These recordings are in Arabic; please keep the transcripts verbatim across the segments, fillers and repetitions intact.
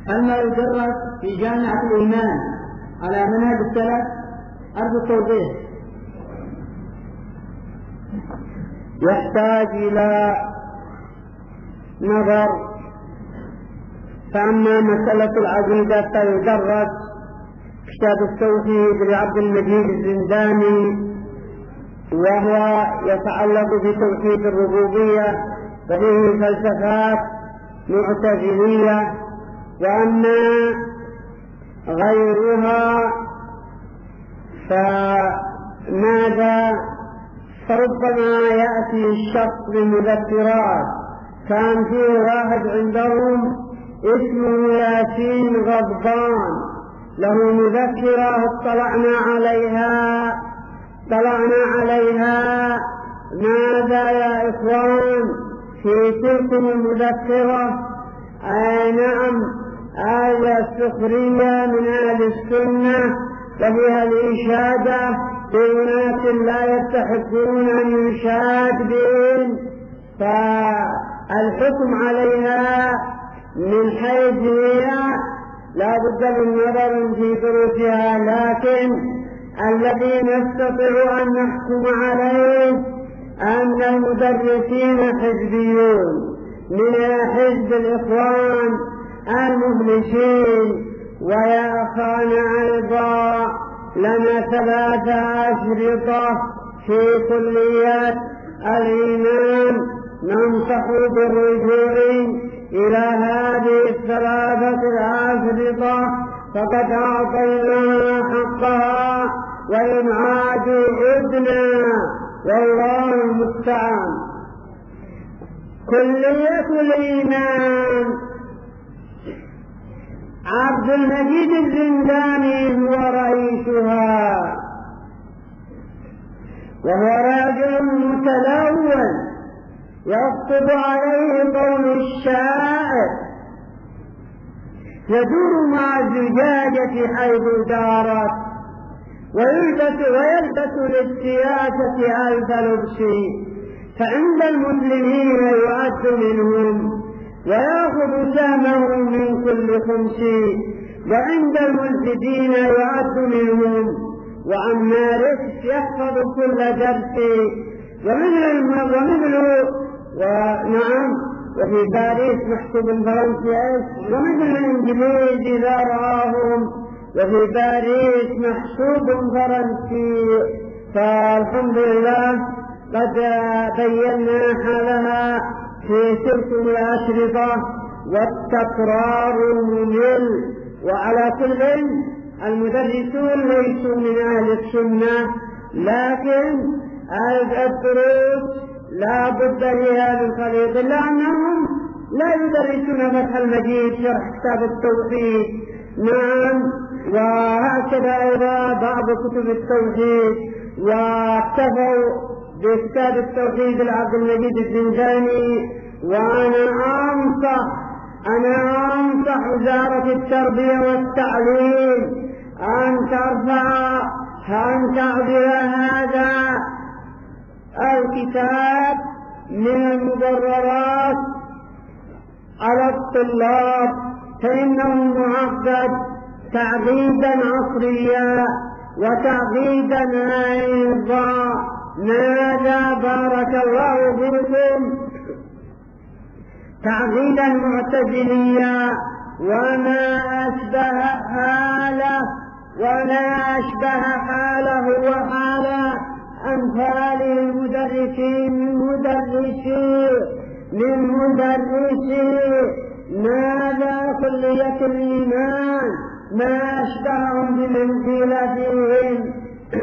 أما يدرس في جامعة الإيمان على منهج السلف أرجو التوضيح. يحتاج إلى نظر. فأما مسألة العقيدة فيدرس كتاب التوحيد لعبد المجيد الزنداني، وهو يتعلق بتوحيد الربوبية ففيه فلسفات معتزلية. وأما غيرها فماذا فربما يأتي الشخص بمذكرات. كان فيه واحد عندهم اسمه ياسين غضبان له مذكرة اطلعنا عليها اطلعنا عليها ماذا يا إخوان في تلك المذكرة؟ آه نعم، هذا السخرية من أهل السنة وفيها الإشادة بأناس لا يستحقون أن يشاد بهم، فالحكم عليها من حيث هي لا بد من نظر في دروسها، لكن الذي نستطيع أن نحكم عليه أن المدرسين حزبيون من حزب الإخوان المخلصين. ويا أخانا أيضا لنا ثلاثة أشرطة في كليات الإيمان ننصح بالرجوع إلى هذه الثلاثة الأشرطة فقد أعطيناها حقها، وإن عادوا عدنا والله المستعان. كلية الإيمان عبد المجيد الزنداني هو رئيسها، وهو راجل متلون يخطب عليه قول الشاعر يدور مع الزجاجة حيث دارت ويلبس ويلبس للسياسة ألف لبس، فعند المسلمين يعد منهم ويأخذ سهمه من كل خمس، وعند الملحدين يعد منهم وعن ماركس يحفظ كل درس، ومثله ونعم وفي باريس محسوب الفرنسي ومثل الإنجليز إذا رآهم وفي باريس محسوب فرنسي. فالحمد لله قد بينا حالها في تلك الأشرطة والتكرار الممل. وعلى كل المدرسون ليسوا من أهل السنة، لكن الدروس لا بد لها من خليط، إلا أنهم لا يدرسون فتح المجيد شرح كتاب التوحيد. نعم، وهكذا أيضا بعض كتب التوحيد، واكتفوا بكتاب التوحيد لعبد المجيد الزنداني. وأنا أنصح أنا أنصح وزارة التربية والتعليم أن ترفع أن تعدل هذا الكتاب من المضررات على الطلاب، فإنه معقد تعقيدا عصريا وتعقيدا أيضا. ماذا بارك الله فيكم تعقيدا معتزليا وما أشبه حاله وما أشبه حاله وحال أمثال المدرسين من مدرسي من مدرسي ماذا كلية الإيمان ما أشبههم بمنزلتهم.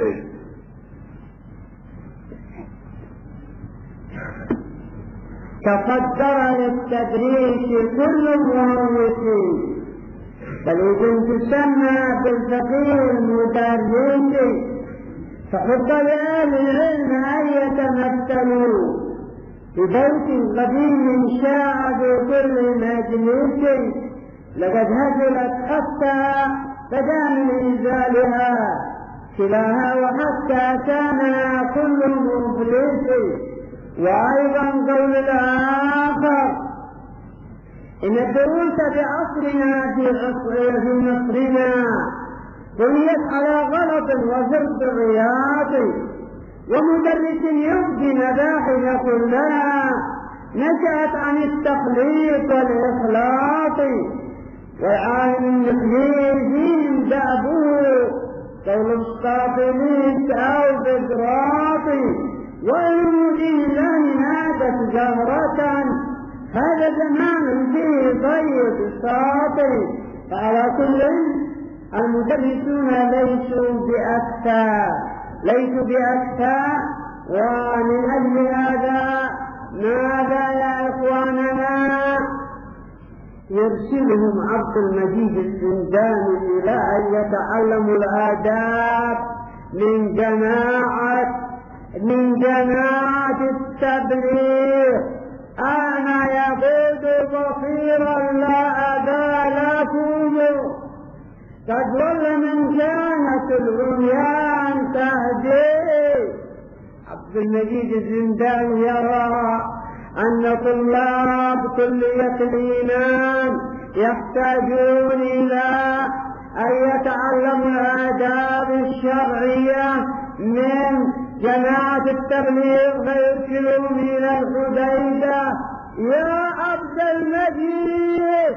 تصدر للتدريس كل المهوسين، بل إذن تسمى بالفقيه المدرس، فحب لأهل العلم أن يتمثلوا ببيت قديم شاع في كل مجلس، لقد هزلت حتى بدا من إنزالها كلاها وحتى كان كل مفلس. وأيضا قول الآخر إن الدروس بعصرنا في في مصرنا بنيت على غلط وفرط الرياض، ومدرس يبدي مباحث كلها نشأت عن التخليط والإخلاط، والعالم المخليل دأبه قول الصافلين أو بقراط، وعلم دين الله نادت زهرة هذا زمان فيه ضيق ساطي. فعلى كل المدرسون ليسوا بأكثر ليسوا بأكثر ومن أجل هذا ماذا يا إخواننا يرسلهم عبد المجيد الزنداني إلى أن يتعلموا الآداب من جماعة من جماعة التبليغ. أنا يقود بصيرا لا أبا لكم قد ول من كانت العميان تهدي. عبد المجيد الزنداني يرى أن طلاب كلية الإيمان يحتاجون إلى أن يتعلموا الآداب الشرعية من جماعة التبليغ فيرسلهم إلى الحديدة. يا عبد المجيد،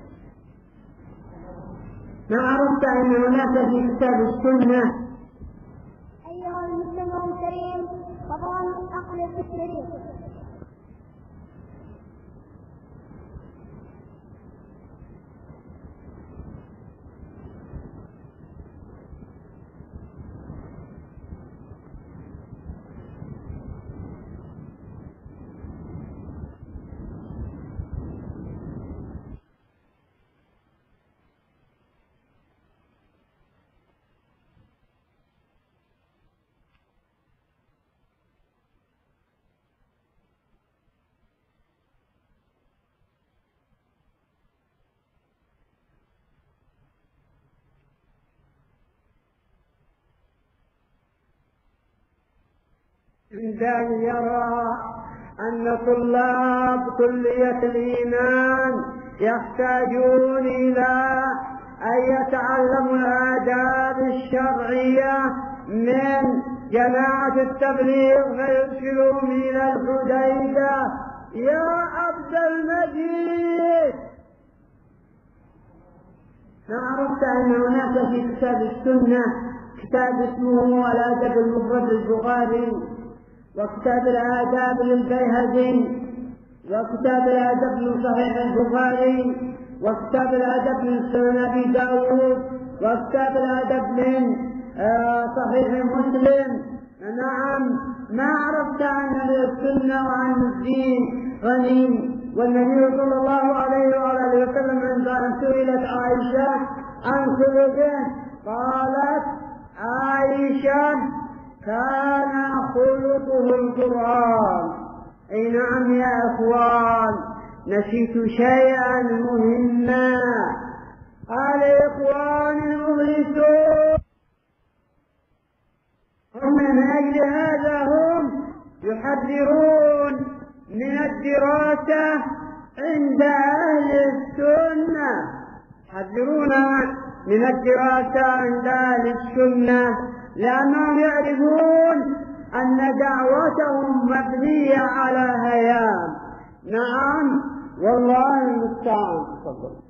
ما عرفت أن هناك في كتاب السنة؟ أيها المستمع الكريم، طبعا أقلب الشريف. الزنداني يرى أن طلاب كلية الإيمان يحتاجون إلى أن يتعلموا الآداب الشرعية من جماعة التبليغ فيرسلهم إلى الحديدة. يا عبد المجيد، ما عرفت أن هناك في كتاب السنة كتاب اسمه الأدب المفرد للبخاري، وكتاب الآداب للبيهقي، وكتاب الأدب من صحيح البخاري، وكتاب الأدب من سنن أبي داود، وكتاب الأدب من صحيح مسلم. نعم، ما عرفت عن السنة وعن الدين غني. والنبي صلى الله عليه وآله وسلم عندما سئلت عائشة عن خلقه قالت عائشة كان خلقه القرآن. أي نعم يا أخوان، نسيت شيئا مهما. قال إخوان المخلصون هم من أجل هذا هم يحذرون من الدراسة عند أهل السنة، يحذرون من الدراسة عند أهل السنة لأنهم يعرفون أن دعوتهم مبنية على هيام. نعم والله المستعان.